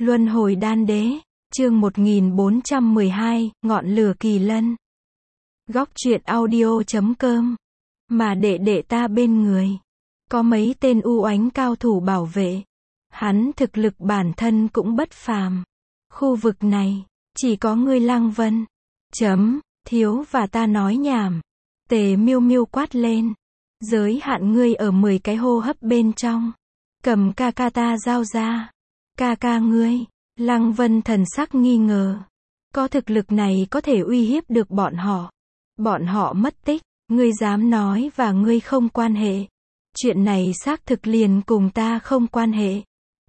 Luân hồi đan đế, chương 1412, ngọn lửa kỳ lân. Góc truyện audio.com. Mà đệ ta bên người, có mấy tên u oánh cao thủ bảo vệ. Hắn thực lực bản thân cũng bất phàm. Khu vực này, chỉ có ngươi Lăng Vân. Thiếu và ta nói nhảm. Tề Miêu Miêu quát lên. Giới hạn ngươi ở 10 cái hô hấp bên trong. Cầm ca ta giao ra. Ca ngươi. Lăng Vân thần sắc nghi ngờ. Có thực lực này có thể uy hiếp được bọn họ. Bọn họ mất tích, ngươi dám nói và ngươi không quan hệ. Chuyện này xác thực liền cùng ta không quan hệ.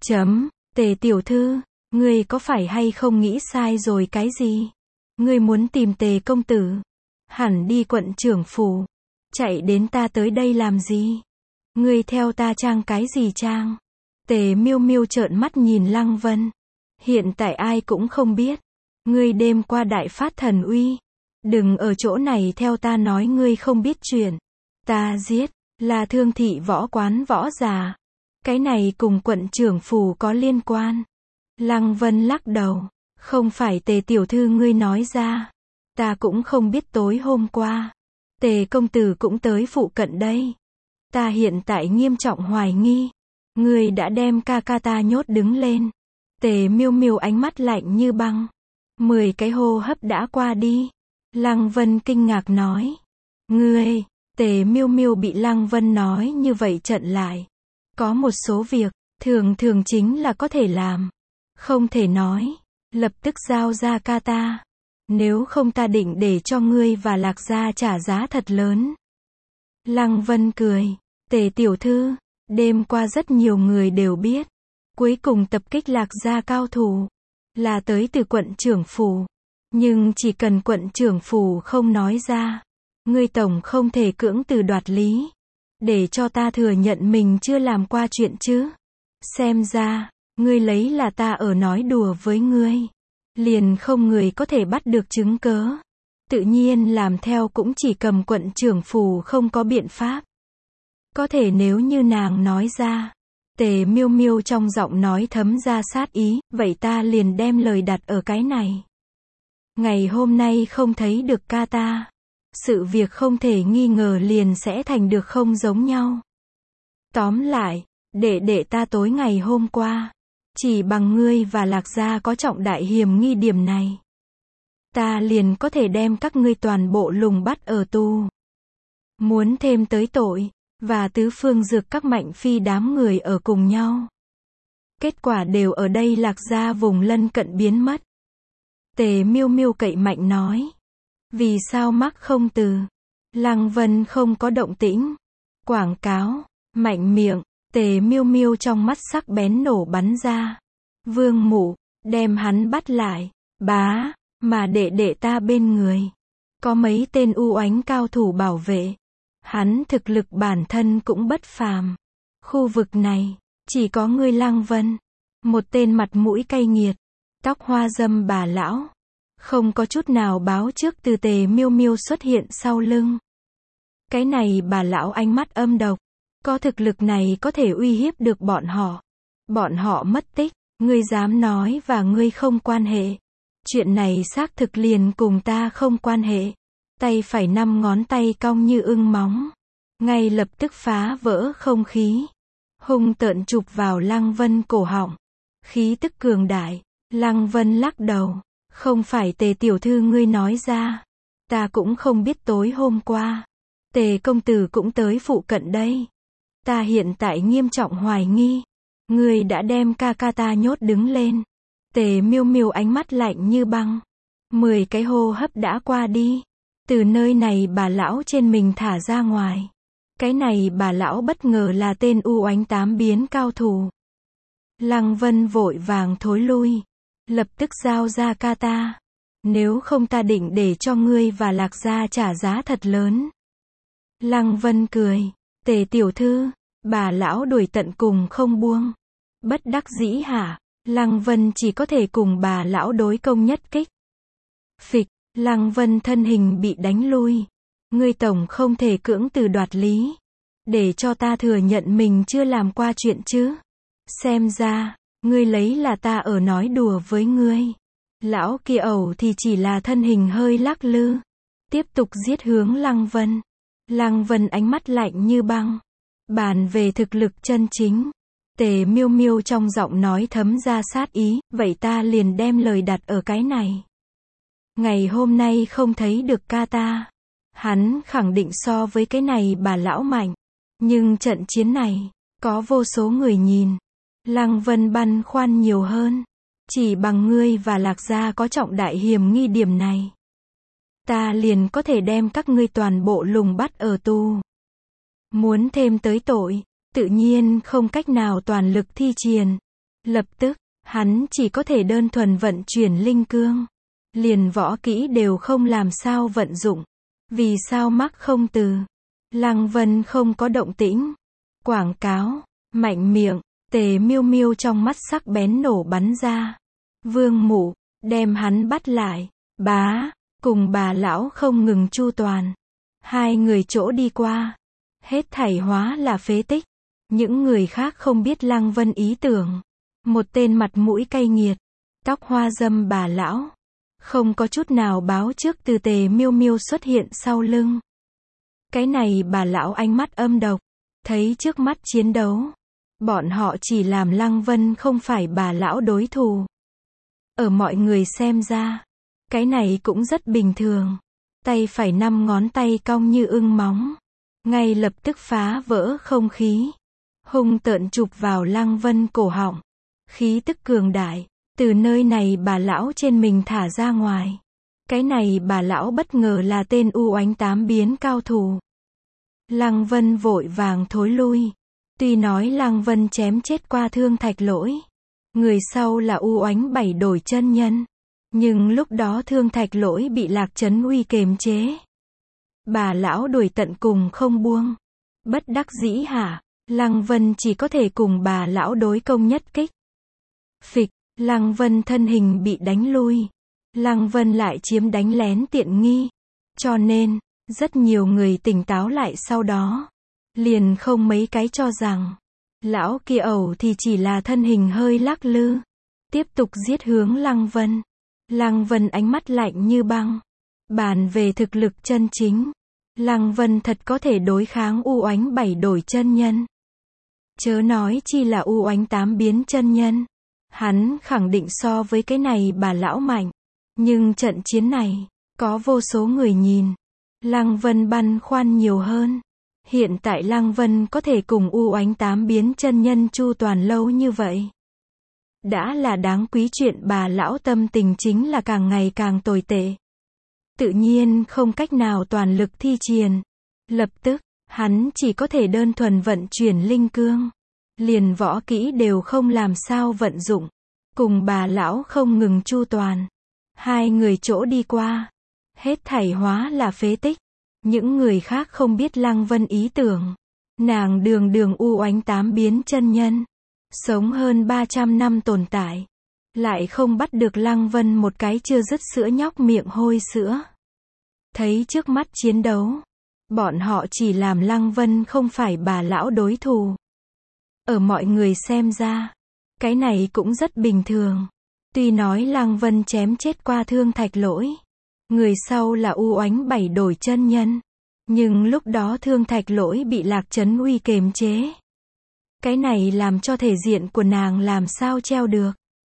Tề tiểu thư, ngươi có phải hay không nghĩ sai rồi cái gì? Ngươi muốn tìm Tề công tử? Hẳn đi quận trưởng phủ. Chạy đến ta tới đây làm gì? Ngươi theo ta trang cái gì trang? Tề Miêu Miêu trợn mắt nhìn Lăng Vân. Hiện tại ai cũng không biết. Ngươi đêm qua đại phát thần uy. Đừng ở chỗ này theo ta nói ngươi không biết chuyện. Ta giết, là Thương Thị võ quán võ giả. Cái này cùng quận trưởng phủ có liên quan. Lăng Vân lắc đầu. Không phải Tề tiểu thư ngươi nói ra. Ta cũng không biết tối hôm qua. Tề công tử cũng tới phụ cận đây. Ta hiện tại nghiêm trọng hoài nghi. Ngươi đã đem ca ta nhốt đứng lên. Tề Miêu Miêu ánh mắt lạnh như băng. 10 cái hô hấp đã qua đi. Lăng Vân kinh ngạc nói. Ngươi, Tề Miêu Miêu bị Lăng Vân nói như vậy chặn lại. Có một số việc, thường chính là có thể làm. Không thể nói. Lập tức giao ra ca ta. Nếu không ta định để cho ngươi và Lạc gia trả giá thật lớn. Lăng Vân cười. Tề tiểu thư, đêm qua rất nhiều người đều biết. Cuối cùng tập kích Lạc gia cao thủ. Là tới từ quận trưởng phủ. Nhưng chỉ cần quận trưởng phủ không nói ra. Ngươi tổng không thể cưỡng từ đoạt lý. Để cho ta thừa nhận mình chưa làm qua chuyện chứ. Xem ra, ngươi lấy là ta ở nói đùa với ngươi. Liền không người có thể bắt được chứng cớ. Tự nhiên làm theo cũng chỉ cầm quận trưởng phủ không có biện pháp. Có thể nếu như nàng nói ra. Tề Miêu Miêu trong giọng nói thấm ra sát ý, vậy ta liền đem lời đặt ở cái này. Ngày hôm nay không thấy được ca ta. Sự việc không thể nghi ngờ liền sẽ thành được không giống nhau. Tóm lại, đệ ta tối ngày hôm qua. Chỉ bằng ngươi và Lạc gia có trọng đại hiểm nghi điểm này. Ta liền có thể đem các ngươi toàn bộ lùng bắt ở tù. Muốn thêm tới tội. Và tứ phương dược các mạnh phi đám người ở cùng nhau. Kết quả đều ở đây Lạc gia vùng lân cận biến mất. Tề Miêu Miêu cậy mạnh nói. Vì sao mắc không từ? Lăng Vân không có động tĩnh. Quảng cáo, mạnh miệng, Tề Miêu Miêu trong mắt sắc bén nổ bắn ra. Vương Mụ, đem hắn bắt lại. Bá, mà đệ ta bên người. Có mấy tên u oánh cao thủ bảo vệ. Hắn thực lực bản thân cũng bất phàm. Khu vực này, chỉ có ngươi Lăng Vân. Một tên mặt mũi cay nghiệt. Tóc hoa dâm bà lão. Không có chút nào báo trước từ Tề Miêu Miêu xuất hiện sau lưng. Cái này bà lão ánh mắt âm độc. Có thực lực này có thể uy hiếp được bọn họ. Bọn họ mất tích. Ngươi dám nói và ngươi không quan hệ. Chuyện này xác thực liền cùng ta không quan hệ. Tay phải 5 ngón tay cong như ưng móng. Ngay lập tức phá vỡ không khí. Hung tợn chụp vào Lăng Vân cổ họng. Khí tức cường đại. Lăng Vân lắc đầu. Không phải Tề tiểu thư ngươi nói ra. Ta cũng không biết tối hôm qua. Tề công tử cũng tới phụ cận đây. Ta hiện tại nghiêm trọng hoài nghi. Ngươi đã đem ca ta nhốt đứng lên. Tề Miêu Miêu ánh mắt lạnh như băng. 10 cái hô hấp đã qua đi. Từ nơi này bà lão trên mình thả ra ngoài. Cái này bà lão bất ngờ là tên u oánh 8 biến cao thủ. Lăng Vân vội vàng thối lui. Lập tức giao ra ca ta. Nếu không ta định để cho ngươi và Lạc gia trả giá thật lớn. Lăng Vân cười. Tề tiểu thư, bà lão đuổi tận cùng không buông. Bất đắc dĩ hả? Lăng Vân chỉ có thể cùng bà lão đối công nhất kích. Phịch. Lăng Vân thân hình bị đánh lui. Ngươi tổng không thể cưỡng từ đoạt lý. Để cho ta thừa nhận mình chưa làm qua chuyện chứ. Xem ra, Ngươi lấy là ta ở nói đùa với ngươi. Lão kia ẩu thì chỉ là thân hình hơi lắc lư. Tiếp tục giết hướng Lăng Vân. Lăng Vân ánh mắt lạnh như băng. Bàn về thực lực chân chính. Tề Miêu Miêu trong giọng nói thấm ra sát ý, vậy ta liền đem lời đặt ở cái này. Ngày hôm nay không thấy được ca ta. Hắn khẳng định so với cái này bà lão mạnh. Nhưng trận chiến này, có vô số người nhìn. Lăng Vân băn khoăn nhiều hơn. Chỉ bằng ngươi và Lạc Gia có trọng đại hiểm nghi điểm này. Ta liền có thể đem các ngươi toàn bộ lùng bắt ở tù. Muốn thêm tới tội, tự nhiên không cách nào toàn lực thi triển. Lập tức, hắn chỉ có thể đơn thuần vận chuyển linh cương. Liền võ kỹ đều không làm sao vận dụng. Vì sao mắc không từ? Lăng Vân không có động tĩnh. Quảng cáo, mạnh miệng, Tề Miêu Miêu trong mắt sắc bén nổ bắn ra. Vương Mụ, đem hắn bắt lại. Bá, cùng bà lão không ngừng chu toàn. Hai người chỗ đi qua. Hết thảy hóa là phế tích. Những người khác không biết Lăng Vân ý tưởng. Một tên mặt mũi cay nghiệt. Tóc hoa dâm bà lão. Không có chút nào báo trước từ Tề Miêu Miêu xuất hiện sau lưng. Cái này bà lão ánh mắt âm độc. Thấy trước mắt chiến đấu. Bọn họ chỉ làm Lăng Vân không phải bà lão đối thủ. Ở mọi người xem ra. Cái này cũng rất bình thường. Tay phải 5 ngón tay cong như ưng móng. Ngay lập tức phá vỡ không khí. Hung tợn chụp vào Lăng Vân cổ họng. Khí tức cường đại. Từ nơi này bà lão trên mình thả ra ngoài. Cái này bà lão bất ngờ là tên U Oánh 8 biến cao thủ. Lăng Vân vội vàng thối lui. Tuy nói Lăng Vân chém chết qua Thương Thạch Lỗi. Người sau là U Oánh 7 đổi chân nhân. Nhưng lúc đó Thương Thạch Lỗi bị Lạc Trấn Uy kềm chế. Bà lão đuổi tận cùng không buông. Bất đắc dĩ hả? Lăng Vân chỉ có thể cùng bà lão đối công nhất kích. Phịch, Lăng Vân thân hình bị đánh lui. Lăng Vân lại chiếm đánh lén tiện nghi. Cho nên, rất nhiều người tỉnh táo lại sau đó. Liền không mấy cái cho rằng, lão kia ẩu thì chỉ là thân hình hơi lắc lư. Tiếp tục giết hướng Lăng Vân. Lăng Vân ánh mắt lạnh như băng. Bàn về thực lực chân chính. Lăng Vân thật có thể đối kháng U Oánh 7 đổi chân nhân. Chớ nói chi là U Oánh 8 biến chân nhân. Hắn khẳng định so với cái này bà lão mạnh. Nhưng trận chiến này, có vô số người nhìn. Lăng Vân băn khoăn nhiều hơn. Hiện tại Lăng Vân có thể cùng U Oánh 8 biến chân nhân chu toàn lâu như vậy. Đã là đáng quý chuyện, bà lão tâm tình chính là càng ngày càng tồi tệ. Tự nhiên không cách nào toàn lực thi triển. Lập tức, hắn chỉ có thể đơn thuần vận chuyển linh cương. Liền võ kỹ đều không làm sao vận dụng. Cùng bà lão không ngừng chu toàn. Hai người chỗ đi qua. Hết thảy hóa là phế tích. Những người khác không biết Lăng Vân ý tưởng. Nàng đường đường U Oánh 8 biến chân nhân. Sống hơn 300 năm tồn tại. Lại không bắt được Lăng Vân một cái chưa dứt sữa nhóc miệng hôi sữa. Thấy trước mắt chiến đấu. Bọn họ chỉ làm Lăng Vân không phải bà lão đối thủ. Ở mọi người xem ra. Cái này cũng rất bình thường. Tuy nói Lăng Vân chém chết qua Thương Thạch Lỗi. Người sau là U Oánh 7 đổi chân nhân. Nhưng lúc đó Thương Thạch Lỗi bị Lạc Trấn Uy kềm chế. Cái này làm cho thể diện của nàng làm sao treo được.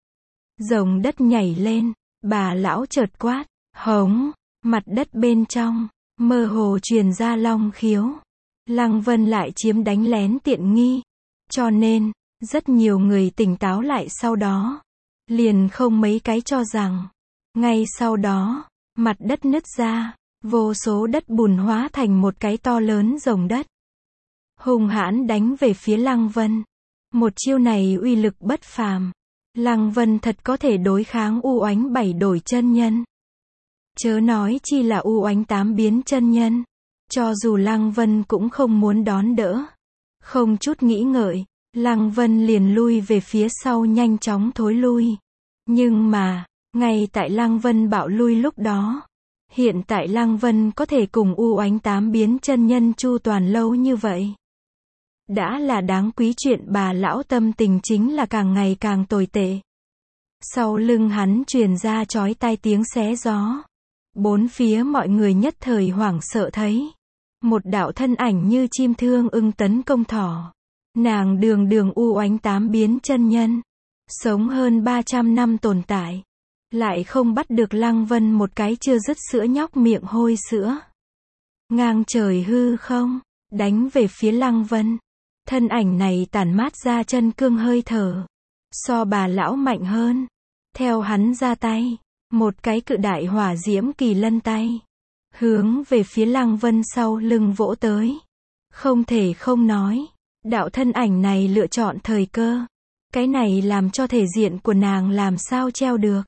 Rồng đất nhảy lên. Bà lão chợt quát. Hống. Mặt đất bên trong. Mơ hồ truyền ra long khiếu. Lăng Vân lại chiếm đánh lén tiện nghi. Cho nên, rất nhiều người tỉnh táo lại sau đó. Liền không mấy cái cho rằng. Ngay sau đó, mặt đất nứt ra. Vô số đất bùn hóa thành một cái to lớn rồng đất. Hung hãn đánh về phía Lăng Vân. Một chiêu này uy lực bất phàm. Lăng Vân thật có thể đối kháng U Oánh 7 đổi chân nhân. Chớ nói chi là U Oánh 8 biến chân nhân. Cho dù Lăng Vân cũng không muốn đón đỡ. Không chút nghĩ ngợi, Lăng Vân liền lui về phía sau, nhanh chóng thối lui. Nhưng mà, ngay tại Lăng Vân bạo lui lúc đó, hiện tại Lăng Vân có thể cùng U Oánh 8 biến chân nhân chu toàn lâu như vậy. Đã là đáng quý chuyện bà lão tâm tình chính là càng ngày càng tồi tệ. Sau lưng hắn truyền ra chói tai tiếng xé gió. Bốn phía mọi người nhất thời hoảng sợ thấy. Một đạo thân ảnh như chim thương ưng tấn công thỏ. Nàng đường đường u oánh tám biến chân nhân. Sống hơn 300 năm tồn tại. Lại không bắt được Lăng Vân một cái chưa dứt sữa nhóc miệng hôi sữa. Ngang trời hư không, đánh về phía Lăng Vân. Thân ảnh này tản mát ra chân cương hơi thở. So bà lão mạnh hơn. Theo hắn ra tay, một cái cự đại hỏa diễm kỳ lân tay. Hướng về phía Lăng Vân sau lưng vỗ tới. Không thể không nói. Đạo thân ảnh này lựa chọn thời cơ. Cái này làm cho thể diện của nàng làm sao treo được.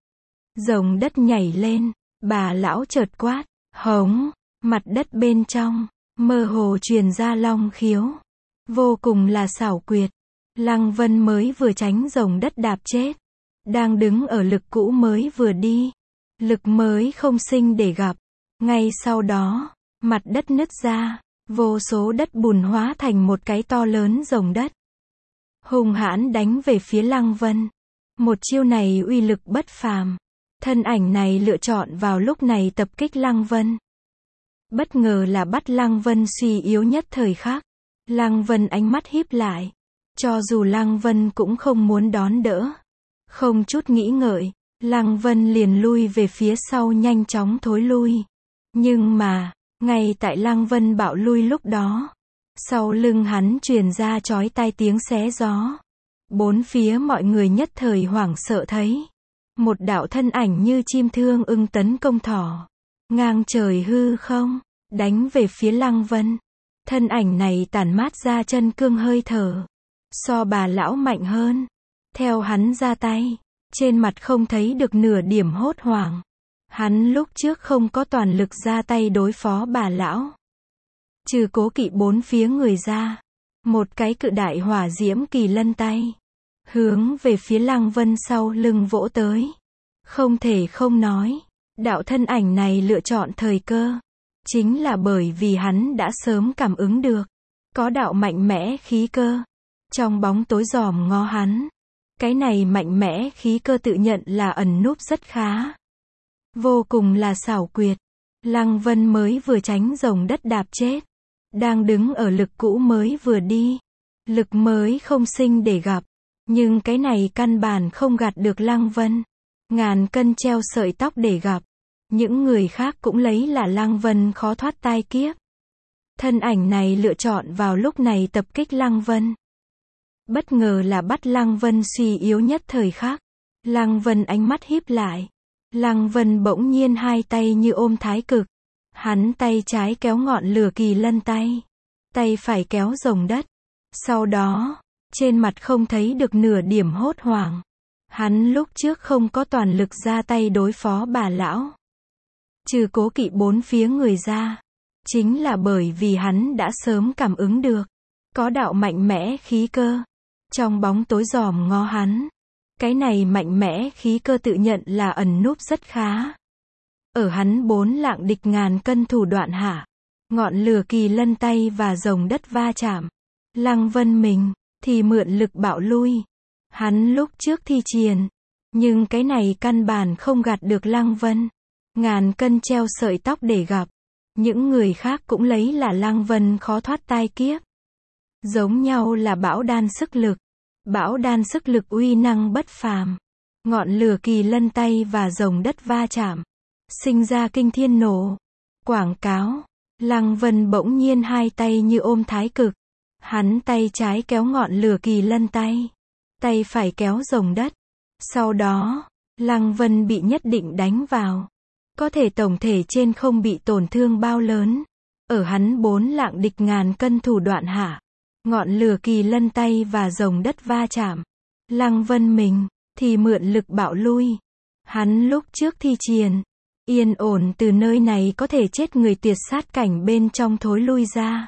Rồng đất nhảy lên, bà lão chợt quát, hống, mặt đất bên trong, mơ hồ truyền ra long khiếu. Vô cùng là xảo quyệt. Lăng Vân mới vừa tránh rồng đất đạp chết. Đang đứng ở lực cũ mới vừa đi. Lực mới không sinh để gặp. Ngay sau đó, mặt đất nứt ra. Vô số đất bùn hóa thành một cái to lớn rồng đất. Hùng hãn đánh về phía Lăng Vân. Một chiêu này uy lực bất phàm. Thân ảnh này lựa chọn vào lúc này tập kích Lăng Vân. Bất ngờ là bắt Lăng Vân suy yếu nhất thời khắc. Lăng Vân ánh mắt híp lại. Cho dù Lăng Vân cũng không muốn đón đỡ. Không chút nghĩ ngợi, Lăng Vân liền lui về phía sau nhanh chóng thối lui. Nhưng mà, ngay tại Lăng Vân bạo lui lúc đó, sau lưng hắn truyền ra chói tai tiếng xé gió. Bốn phía mọi người nhất thời hoảng sợ thấy. Một đạo thân ảnh như chim thương ưng tấn công thỏ. Ngang trời hư không, đánh về phía Lăng Vân. Thân ảnh này tản mát ra chân cương hơi thở. So bà lão mạnh hơn. Theo hắn ra tay, trên mặt không thấy được nửa điểm hốt hoảng. Hắn lúc trước không có toàn lực ra tay đối phó bà lão. Trừ cố kỵ bốn phía người ra. Một cái cự đại hỏa diễm kỳ lân tay. Hướng về phía Lăng Vân sau lưng vỗ tới. Không thể không nói. Đạo thân ảnh này lựa chọn thời cơ. Chính là bởi vì hắn đã sớm cảm ứng được. Có đạo mạnh mẽ khí cơ. Trong bóng tối dòm ngó hắn. Cái này mạnh mẽ khí cơ tự nhận là ẩn núp rất khá. Vô cùng là xảo quyệt. Lăng Vân mới vừa tránh rồng đất đạp chết. Đang đứng ở lực cũ mới vừa đi. Lực mới không sinh để gặp. Nhưng cái này căn bản không gạt được Lăng Vân. Ngàn cân treo sợi tóc để gặp. Những người khác cũng lấy là Lăng Vân khó thoát tai kiếp. Thân ảnh này lựa chọn vào lúc này tập kích Lăng Vân. Bất ngờ là bắt Lăng Vân suy yếu nhất thời khắc. Lăng Vân ánh mắt híp lại. Lăng Vân bỗng nhiên hai tay như ôm thái cực. Hắn tay trái kéo ngọn lửa kỳ lân tay. Tay phải kéo rồng đất. Sau đó, trên mặt không thấy được nửa điểm hốt hoảng. Hắn lúc trước không có toàn lực ra tay đối phó bà lão. Trừ cố kỵ bốn phía người ra. Chính là bởi vì hắn đã sớm cảm ứng được. Có đạo mạnh mẽ khí cơ. Trong bóng tối dòm ngó hắn. Cái này mạnh mẽ khí cơ tự nhận là ẩn núp rất khá. Ở hắn bốn lạng địch ngàn cân thủ đoạn hạ. Ngọn lửa kỳ lân tay và rồng đất va chạm. Lăng Vân mình, thì mượn lực bạo lui. Hắn lúc trước thi triển. Nhưng cái này căn bản không gạt được Lăng Vân. Ngàn cân treo sợi tóc để gặp. Những người khác cũng lấy là Lăng Vân khó thoát tai kiếp. Giống nhau là bão đan sức lực. Bão đan sức lực uy năng bất phàm. Ngọn lửa kỳ lân tay và rồng đất va chạm. Sinh ra kinh thiên nổ. Quảng cáo. Lăng Vân bỗng nhiên hai tay như ôm thái cực. Hắn tay trái kéo ngọn lửa kỳ lân tay. Tay phải kéo rồng đất. Sau đó, Lăng Vân bị nhất định đánh vào. Có thể tổng thể trên không bị tổn thương bao lớn. Ở hắn bốn lạng địch ngàn cân thủ đoạn hạ. Ngọn lửa kỳ lân tay và rồng đất va chạm. Lăng Vân mình, thì mượn lực bạo lui. Hắn lúc trước thi triển. Yên ổn từ nơi này có thể chết người tuyệt sát cảnh bên trong thối lui ra.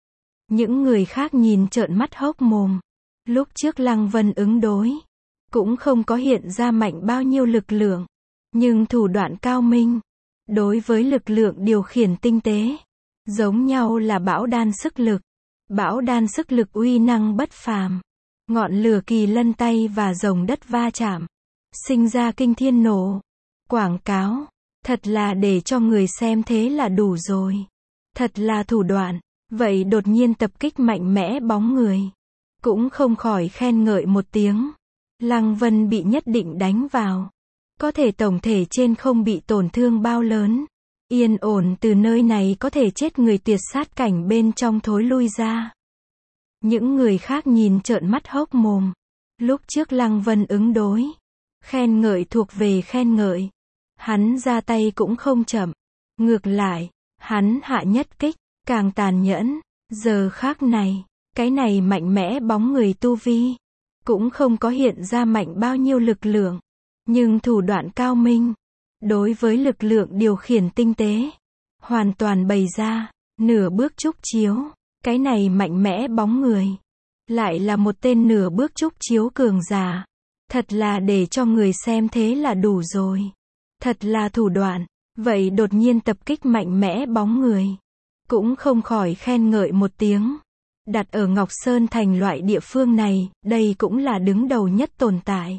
Những người khác nhìn trợn mắt hốc mồm. Lúc trước Lăng Vân ứng đối. Cũng không có hiện ra mạnh bao nhiêu lực lượng. Nhưng thủ đoạn cao minh. Đối với lực lượng điều khiển tinh tế. Giống nhau là bão đan sức lực. Bão đan sức lực uy năng bất phàm. Ngọn lửa kỳ lân tay và rồng đất va chạm. Sinh ra kinh thiên nổ. Quảng cáo. Thật là để cho người xem thế là đủ rồi. Thật là thủ đoạn. Vậy đột nhiên tập kích mạnh mẽ bóng người. Cũng không khỏi khen ngợi một tiếng. Lăng Vân bị nhất định đánh vào. Có thể tổng thể trên không bị tổn thương bao lớn. Yên ổn từ nơi này có thể chết người tuyệt sát cảnh bên trong thối lui ra. Những người khác nhìn trợn mắt hốc mồm. Lúc trước Lăng Vân ứng đối. Khen ngợi thuộc về khen ngợi. Hắn ra tay cũng không chậm. Ngược lại, hắn hạ nhất kích, càng tàn nhẫn. Giờ khác này, cái này mạnh mẽ bóng người tu vi. Cũng không có hiện ra mạnh bao nhiêu lực lượng. Nhưng thủ đoạn cao minh. Đối với lực lượng điều khiển tinh tế. Hoàn toàn bày ra. Nửa bước trúc chiếu. Cái này mạnh mẽ bóng người. Lại là một tên nửa bước trúc chiếu cường giả. Thật là để cho người xem thế là đủ rồi. Thật là thủ đoạn. Vậy đột nhiên tập kích mạnh mẽ bóng người. Cũng không khỏi khen ngợi một tiếng. Đặt ở Ngọc Sơn Thành loại địa phương này, đây cũng là đứng đầu nhất tồn tại.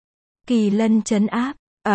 Kỳ lân trấn áp,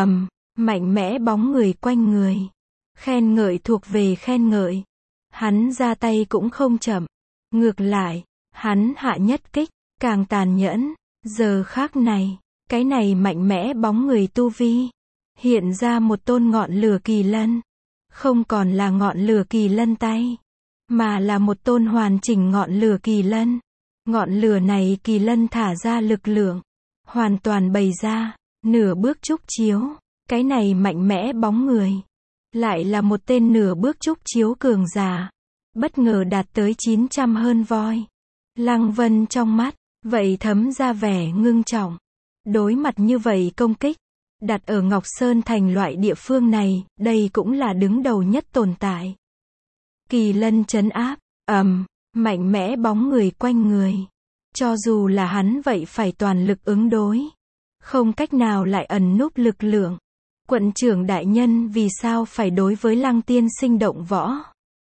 mạnh mẽ bóng người quanh người. Khen ngợi thuộc về khen ngợi. Hắn ra tay cũng không chậm. Ngược lại, hắn hạ nhất kích, càng tàn nhẫn. Giờ khác này, cái này mạnh mẽ bóng người tu vi. Hiện ra một tôn ngọn lửa kỳ lân. Không còn là ngọn lửa kỳ lân tay. Mà là một tôn hoàn chỉnh ngọn lửa kỳ lân. Ngọn lửa này kỳ lân thả ra lực lượng. Hoàn toàn bày ra. Nửa bước trúc chiếu. Cái này mạnh mẽ bóng người. Lại là một tên nửa bước trúc chiếu cường giả. Bất ngờ đạt tới 900 hơn voi. Lăng Vân trong mắt. Vậy thấm ra vẻ ngưng trọng. Đối mặt như vậy công kích. Đặt ở Ngọc Sơn Thành loại địa phương này, đây cũng là đứng đầu nhất tồn tại. Kỳ lân trấn áp, mạnh mẽ bóng người quanh người. Cho dù là hắn vậy phải toàn lực ứng đối. Không cách nào lại ẩn núp lực lượng. Quận trưởng đại nhân vì sao phải đối với Lăng tiên sinh động võ?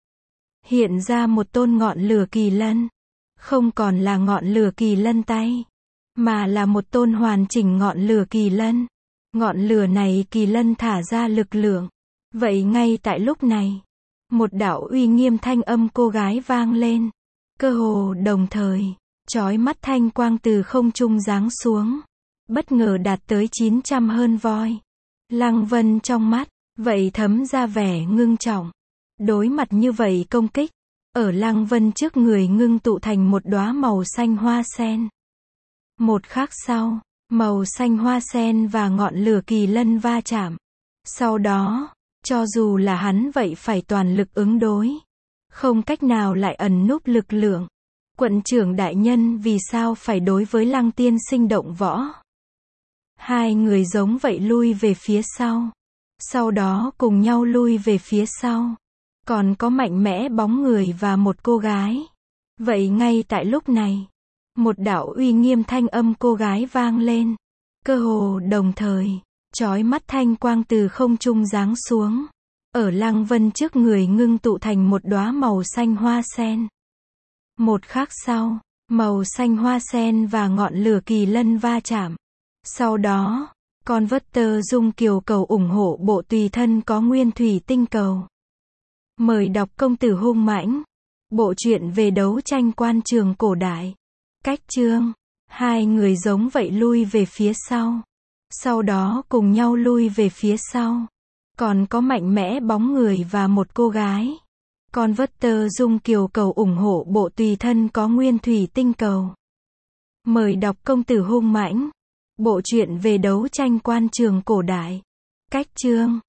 Hiện ra một tôn ngọn lửa kỳ lân. Không còn là ngọn lửa kỳ lân tay. Mà là một tôn hoàn chỉnh ngọn lửa kỳ lân. Ngọn lửa này kỳ lân thả ra lực lượng. Vậy ngay tại lúc này, một đạo uy nghiêm thanh âm cô gái vang lên. Cơ hồ đồng thời, chói mắt thanh quang từ không trung giáng xuống. Bất ngờ đạt tới 900 hơn voi. Lăng Vân trong mắt, vậy thấm ra vẻ ngưng trọng. Đối mặt như vậy công kích, ở Lăng Vân trước người ngưng tụ thành một đóa màu xanh hoa sen. Một khắc sau, màu xanh hoa sen và ngọn lửa kỳ lân va chạm. Sau đó, cho dù là hắn vậy phải toàn lực ứng đối. Không cách nào lại ẩn núp lực lượng. Quận trưởng đại nhân vì sao phải đối với Lăng tiên sinh động võ? Hai người giống vậy lui về phía sau. Sau đó cùng nhau lui về phía sau. Còn có mạnh mẽ bóng người và một cô gái. Vậy ngay tại lúc này, một đạo uy nghiêm thanh âm cô gái vang lên. Cơ hồ đồng thời, chói mắt thanh quang từ không trung giáng xuống. Ở Lăng Vân trước người ngưng tụ thành một đóa màu xanh hoa sen. Một khắc sau, màu xanh hoa sen và ngọn lửa kỳ lân va chạm. Sau đó, con vớt tơ dung kiều cầu ủng hộ bộ tùy thân có nguyên thủy tinh cầu. Mời đọc Công tử hung mãnh. Bộ truyện về đấu tranh quan trường cổ đại. Cách chương. Hai người giống vậy lui về phía sau. Sau đó cùng nhau lui về phía sau. Còn có mạnh mẽ bóng người và một cô gái. Con vớt tơ dung kiều cầu ủng hộ bộ tùy thân có nguyên thủy tinh cầu. Mời đọc Công tử hung mãnh. Bộ truyện về đấu tranh quan trường cổ đại. Cách chương.